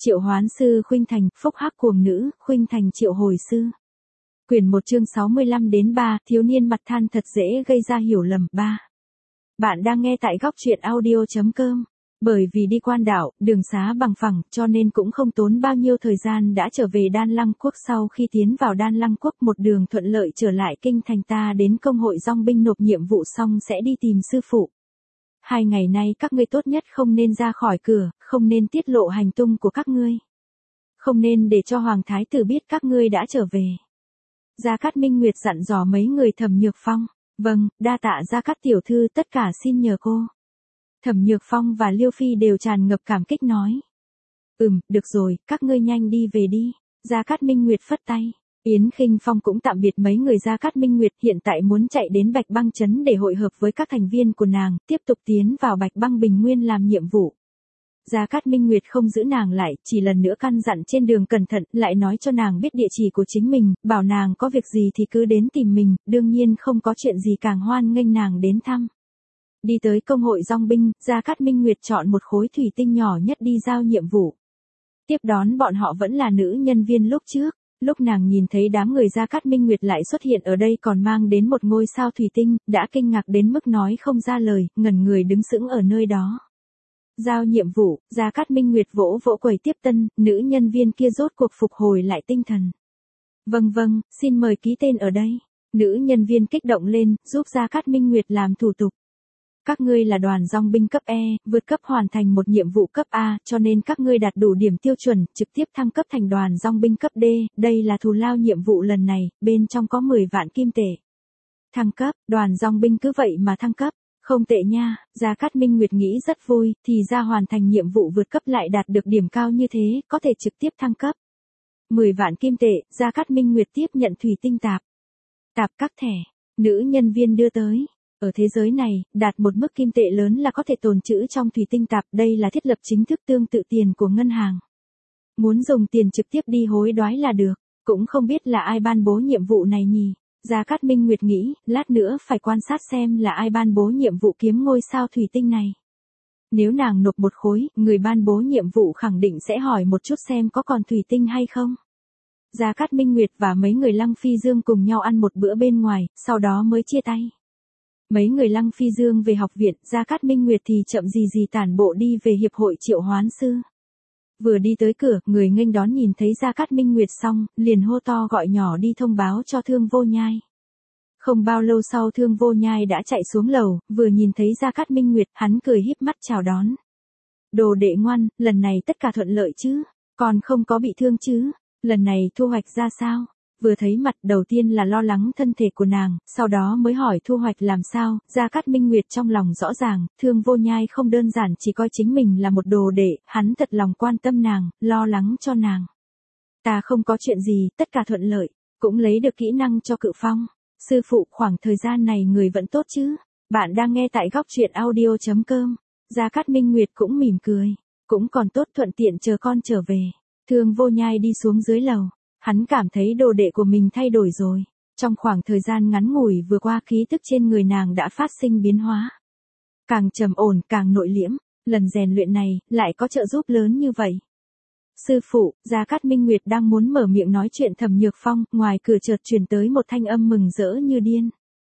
Triệu hoán sư Khuynh Thành, phúc hắc cuồng nữ, Khuynh Thành triệu hồi sư. Quyển 1 chương 65-3, thiếu niên mặt than thật dễ gây ra hiểu lầm. 3. Bạn đang nghe tại góc truyện audio.com. Bởi vì đi quan đảo, đường xá bằng phẳng, cho nên cũng không tốn bao nhiêu thời gian đã trở về Đan Lăng Quốc. Sau khi tiến vào Đan Lăng Quốc, một đường thuận lợi trở lại kinh thành. Ta đến công hội dong binh nộp nhiệm vụ xong sẽ đi tìm sư phụ. 2 ngày nay các ngươi tốt nhất không nên ra khỏi cửa, không nên tiết lộ hành tung của các ngươi. Không nên để cho Hoàng Thái tử biết các ngươi đã trở về. Gia Cát Minh Nguyệt dặn dò mấy người Thẩm Nhược Phong. Vâng, đa tạ Gia Cát tiểu thư, tất cả xin nhờ cô. Thẩm Nhược Phong và Liêu Phi đều tràn ngập cảm kích nói. Được rồi, các ngươi nhanh đi về đi. Gia Cát Minh Nguyệt phất tay. Yến Khinh Phong cũng tạm biệt mấy người Gia Cát Minh Nguyệt, hiện tại muốn chạy đến Bạch Băng Trấn để hội hợp với các thành viên của nàng, tiếp tục tiến vào Bạch Băng Bình Nguyên làm nhiệm vụ. Gia Cát Minh Nguyệt không giữ nàng lại, chỉ lần nữa căn dặn trên đường cẩn thận, lại nói cho nàng biết địa chỉ của chính mình, bảo nàng có việc gì thì cứ đến tìm mình, đương nhiên không có chuyện gì càng hoan nghênh nàng đến thăm. Đi tới công hội dong binh, Gia Cát Minh Nguyệt chọn một khối thủy tinh nhỏ nhất đi giao nhiệm vụ. Tiếp đón bọn họ vẫn là nữ nhân viên lúc trước. Lúc nàng nhìn thấy đám người Gia Cát Minh Nguyệt lại xuất hiện ở đây còn mang đến một ngôi sao thủy tinh, đã kinh ngạc đến mức nói không ra lời, ngẩn người đứng sững ở nơi đó. Giao nhiệm vụ, Gia Cát Minh Nguyệt vỗ vỗ quầy tiếp tân, nữ nhân viên kia rốt cuộc phục hồi lại tinh thần. Vâng, xin mời ký tên ở đây. Nữ nhân viên kích động lên, giúp Gia Cát Minh Nguyệt làm thủ tục. Các ngươi là đoàn dong binh cấp E, vượt cấp hoàn thành một nhiệm vụ cấp A, cho nên các ngươi đạt đủ điểm tiêu chuẩn, trực tiếp thăng cấp thành đoàn dong binh cấp D, đây là thù lao nhiệm vụ lần này, bên trong có 10 vạn kim tệ. Thăng cấp, đoàn dong binh cứ vậy mà thăng cấp, không tệ nha, Gia Cát Minh Nguyệt nghĩ rất vui, thì ra hoàn thành nhiệm vụ vượt cấp lại đạt được điểm cao như thế, có thể trực tiếp thăng cấp. 10 vạn kim tệ, Gia Cát Minh Nguyệt tiếp nhận thủy tinh tạp. Tạp các thẻ, nữ nhân viên đưa tới. Ở thế giới này, đạt một mức kim tệ lớn là có thể tồn trữ trong thủy tinh tạp, đây là thiết lập chính thức tương tự tiền của ngân hàng. Muốn dùng tiền trực tiếp đi hối đoái là được, cũng không biết là ai ban bố nhiệm vụ này nhỉ. Gia Cát Minh Nguyệt nghĩ, lát nữa phải quan sát xem là ai ban bố nhiệm vụ kiếm ngôi sao thủy tinh này. Nếu nàng nộp một khối, người ban bố nhiệm vụ khẳng định sẽ hỏi một chút xem có còn thủy tinh hay không. Gia Cát Minh Nguyệt và mấy người Lăng Phi Dương cùng nhau ăn một bữa bên ngoài, sau đó mới chia tay. Mấy người Lăng Phi Dương về học viện, Gia Cát Minh Nguyệt thì chậm gì tản bộ đi về hiệp hội triệu hoán sư. Vừa đi tới cửa, người nghênh đón nhìn thấy Gia Cát Minh Nguyệt xong, liền hô to gọi nhỏ đi thông báo cho Thương Vô Nhai. Không bao lâu sau Thương Vô Nhai đã chạy xuống lầu, vừa nhìn thấy Gia Cát Minh Nguyệt, hắn cười híp mắt chào đón. Đồ đệ ngoan, lần này tất cả thuận lợi chứ, còn không có bị thương chứ, lần này thu hoạch ra sao? Vừa thấy mặt đầu tiên là lo lắng thân thể của nàng, sau đó mới hỏi thu hoạch làm sao. Gia Cát Minh Nguyệt trong lòng rõ ràng, Thương Vô Nhai không đơn giản chỉ coi chính mình là một đồ đệ, hắn thật lòng quan tâm nàng, lo lắng cho nàng. Ta không có chuyện gì, tất cả thuận lợi, cũng lấy được kỹ năng cho Cự Phong. Sư phụ, khoảng thời gian này người vẫn tốt chứ? Bạn đang nghe tại góc truyện audio.com. Gia Cát Minh Nguyệt cũng mỉm cười, cũng còn tốt, thuận tiện chờ con trở về. Thương Vô Nhai đi xuống dưới lầu. Hắn cảm thấy đồ đệ của mình thay đổi rồi. Trong khoảng thời gian ngắn ngủi vừa qua khí tức trên người nàng đã phát sinh biến hóa. Càng trầm ổn, càng nội liễm, lần rèn luyện này, lại có trợ giúp lớn như vậy. Sư phụ, Gia Cát Minh Nguyệt đang muốn mở miệng nói chuyện Thẩm Nhược Phong, ngoài cửa chợt truyền tới một thanh âm mừng rỡ như điên.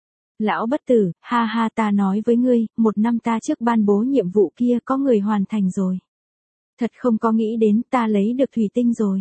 Lão bất tử, ha ha, ta nói với ngươi, 1 năm ta trước ban bố nhiệm vụ kia có người hoàn thành rồi. Thật không có nghĩ đến ta lấy được thủy tinh rồi.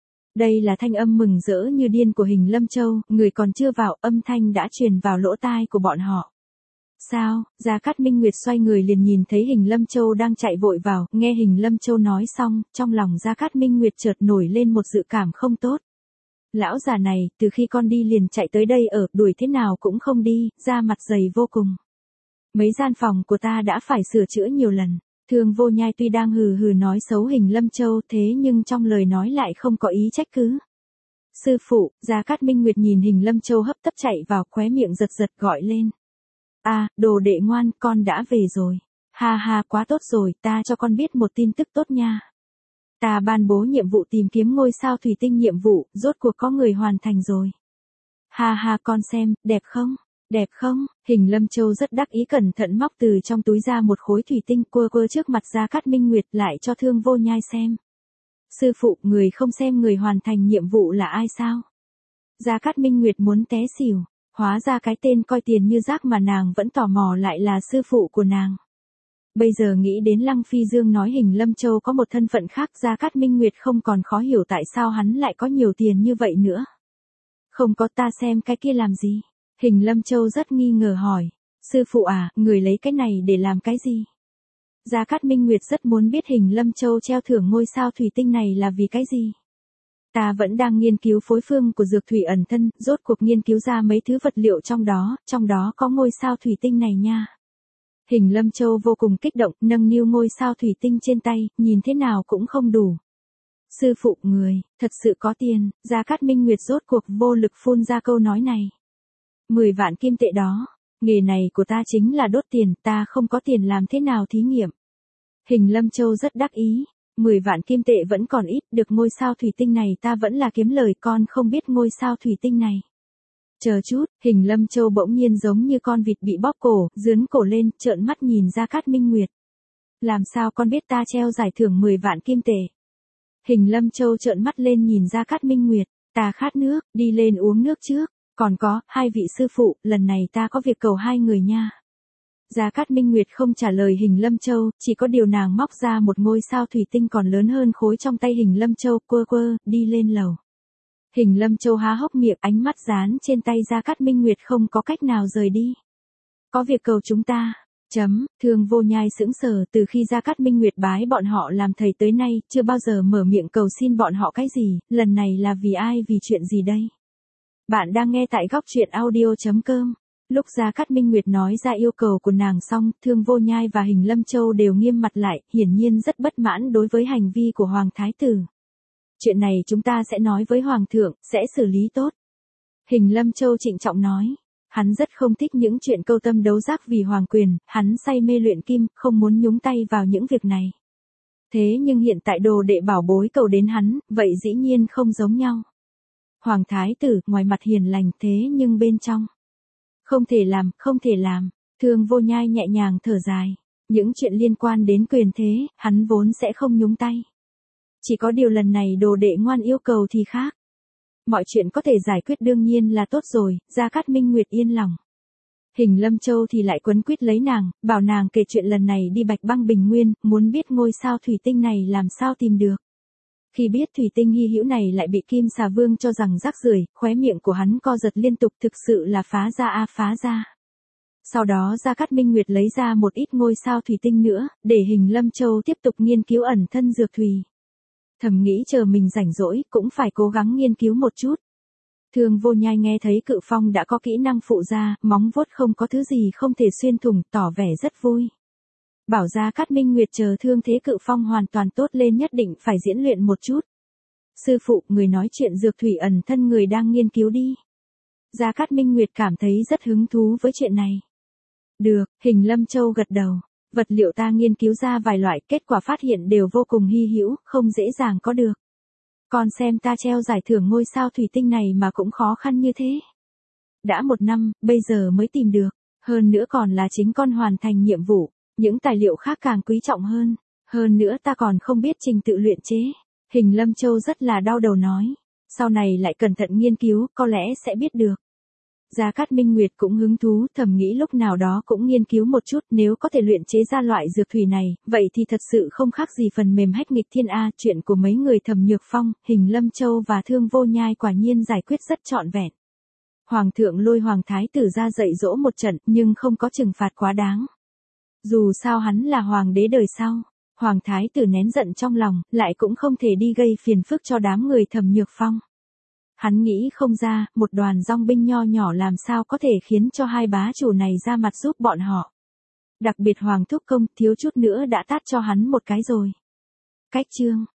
Đây là thanh âm mừng rỡ như điên của Hình Lâm Châu, người còn chưa vào, âm thanh đã truyền vào lỗ tai của bọn họ. Sao? Gia Cát Minh Nguyệt xoay người liền nhìn thấy Hình Lâm Châu đang chạy vội vào, nghe Hình Lâm Châu nói xong, trong lòng Gia Cát Minh Nguyệt chợt nổi lên một dự cảm không tốt. Lão già này, từ khi con đi liền chạy tới đây ở, đuổi thế nào cũng không đi, da mặt dày vô cùng. Mấy gian phòng của ta đã phải sửa chữa nhiều lần. Thương Vô Nhai tuy đang hừ nói xấu Hình Lâm Châu thế nhưng trong lời nói lại không có ý trách cứ. Sư phụ, Gia Cát Minh Nguyệt nhìn Hình Lâm Châu hấp tấp chạy vào, khóe miệng giật gọi lên. Đồ đệ ngoan, con đã về rồi. Ha ha, quá tốt rồi, ta cho con biết một tin tức tốt nha. Ta ban bố nhiệm vụ tìm kiếm ngôi sao thủy tinh nhiệm vụ, rốt cuộc có người hoàn thành rồi. Ha ha, con xem, đẹp không? Đẹp không? Hình Lâm Châu rất đắc ý cẩn thận móc từ trong túi ra một khối thủy tinh, quơ trước mặt Gia Cát Minh Nguyệt lại cho Thương Vô Nhai xem. Sư phụ, người không xem người hoàn thành nhiệm vụ là ai sao? Gia Cát Minh Nguyệt muốn té xỉu, hóa ra cái tên coi tiền như rác mà nàng vẫn tò mò lại là sư phụ của nàng. Bây giờ nghĩ đến Lăng Phi Dương nói Hình Lâm Châu có một thân phận khác, Gia Cát Minh Nguyệt không còn khó hiểu tại sao hắn lại có nhiều tiền như vậy nữa. Không có, ta xem cái kia làm gì? Hình Lâm Châu rất nghi ngờ hỏi. Sư phụ à, người lấy cái này để làm cái gì? Gia Cát Minh Nguyệt rất muốn biết Hình Lâm Châu treo thưởng ngôi sao thủy tinh này là vì cái gì? Ta vẫn đang nghiên cứu phối phương của dược thủy ẩn thân, rốt cuộc nghiên cứu ra mấy thứ vật liệu trong đó có ngôi sao thủy tinh này nha. Hình Lâm Châu vô cùng kích động, nâng niu ngôi sao thủy tinh trên tay, nhìn thế nào cũng không đủ. Sư phụ, người, thật sự có tiền. Gia Cát Minh Nguyệt rốt cuộc vô lực phun ra câu nói này. 10 vạn kim tệ đó, nghề này của ta chính là đốt tiền, ta không có tiền làm thế nào thí nghiệm. Hình Lâm Châu rất đắc ý, 10 vạn kim tệ vẫn còn ít, được ngôi sao thủy tinh này ta vẫn là kiếm lời, con không biết ngôi sao thủy tinh này. Chờ chút, Hình Lâm Châu bỗng nhiên giống như con vịt bị bóp cổ, dướn cổ lên, trợn mắt nhìn Gia Cát Minh Nguyệt. Làm sao con biết ta treo giải thưởng 10 vạn kim tệ? Hình Lâm Châu trợn mắt lên nhìn Gia Cát Minh Nguyệt, ta khát nước, đi lên uống nước trước, còn có, hai vị sư phụ, lần này ta có việc cầu hai người nha. Gia Cát Minh Nguyệt không trả lời Hình Lâm Châu, chỉ có điều nàng móc ra một ngôi sao thủy tinh còn lớn hơn khối trong tay Hình Lâm Châu, quơ, đi lên lầu. Hình Lâm Châu há hốc miệng, ánh mắt dán trên tay Gia Cát Minh Nguyệt không có cách nào rời đi. Có việc cầu chúng ta. Thương Vô Nhai sững sờ, từ khi Gia Cát Minh Nguyệt bái bọn họ làm thầy tới nay, chưa bao giờ mở miệng cầu xin bọn họ cái gì, lần này là vì ai, vì chuyện gì đây? Bạn đang nghe tại góc truyện audio.com. Lúc Gia Cát Minh Nguyệt nói ra yêu cầu của nàng xong, Thương Vô Nhai và Hình Lâm Châu đều nghiêm mặt lại, hiển nhiên rất bất mãn đối với hành vi của Hoàng Thái Tử. Chuyện này chúng ta sẽ nói với Hoàng thượng, sẽ xử lý tốt. Hình Lâm Châu trịnh trọng nói. Hắn rất không thích những chuyện câu tâm đấu giác vì hoàng quyền, hắn say mê luyện kim, không muốn nhúng tay vào những việc này. Thế nhưng hiện tại đồ đệ bảo bối cầu đến hắn, vậy dĩ nhiên không giống nhau. Hoàng Thái Tử, ngoài mặt hiền lành thế nhưng bên trong. Không thể làm. Thương Vô Nhai nhẹ nhàng thở dài. Những chuyện liên quan đến quyền thế, hắn vốn sẽ không nhúng tay. Chỉ có điều lần này đồ đệ ngoan yêu cầu thì khác. Mọi chuyện có thể giải quyết đương nhiên là tốt rồi, Gia Cát Minh Nguyệt yên lòng. Hình Lâm Châu thì lại quấn quýt lấy nàng, bảo nàng kể chuyện lần này đi Bạch Băng Bình Nguyên, muốn biết ngôi sao thủy tinh này làm sao tìm được. Khi biết thủy tinh hy hữu này lại bị Kim Xà Vương cho rằng rác rưởi, khóe miệng của hắn co giật liên tục, thực sự là phá ra. Sau đó Gia Cát Minh Nguyệt lấy ra một ít ngôi sao thủy tinh nữa, để Hình Lâm Châu tiếp tục nghiên cứu ẩn thân dược thủy. Thầm nghĩ chờ mình rảnh rỗi, cũng phải cố gắng nghiên cứu một chút. Thương Vô Nhai nghe thấy Cự Phong đã có kỹ năng phụ ra, móng vuốt không có thứ gì không thể xuyên thủng, tỏ vẻ rất vui. Bảo Gia Cát Minh Nguyệt chờ thương thế Cự Phong hoàn toàn tốt lên nhất định phải diễn luyện một chút. Sư phụ, người nói chuyện dược thủy ẩn thân người đang nghiên cứu đi. Gia Cát Minh Nguyệt cảm thấy rất hứng thú với chuyện này. Được, Hình Lâm Châu gật đầu. Vật liệu ta nghiên cứu ra vài loại, kết quả phát hiện đều vô cùng hy hữu, không dễ dàng có được. Còn xem ta treo giải thưởng ngôi sao thủy tinh này mà cũng khó khăn như thế. Đã 1 năm, bây giờ mới tìm được. Hơn nữa còn là chính con hoàn thành nhiệm vụ. Những tài liệu khác càng quý trọng hơn. Hơn nữa ta còn không biết trình tự luyện chế. Hình Lâm Châu rất là đau đầu nói. Sau này lại cẩn thận nghiên cứu, có lẽ sẽ biết được. Gia Cát Minh Nguyệt cũng hứng thú, thầm nghĩ lúc nào đó cũng nghiên cứu một chút, nếu có thể luyện chế ra loại dược thủy này, vậy thì thật sự không khác gì phần mềm hách nghịch thiên A. Chuyện của mấy người Thẩm Nhược Phong, Hình Lâm Châu và Thương Vô Nhai quả nhiên giải quyết rất trọn vẹn. Hoàng thượng lôi Hoàng Thái Tử ra dạy dỗ một trận, nhưng không có trừng phạt quá đáng. Dù sao hắn là hoàng đế đời sau, Hoàng Thái Tử nén giận trong lòng, lại cũng không thể đi gây phiền phức cho đám người Thẩm Nhược Phong. Hắn nghĩ không ra, một đoàn dòng binh nho nhỏ làm sao có thể khiến cho hai bá chủ này ra mặt giúp bọn họ. Đặc biệt Hoàng Thúc Công thiếu chút nữa đã tát cho hắn một cái rồi. Cách chương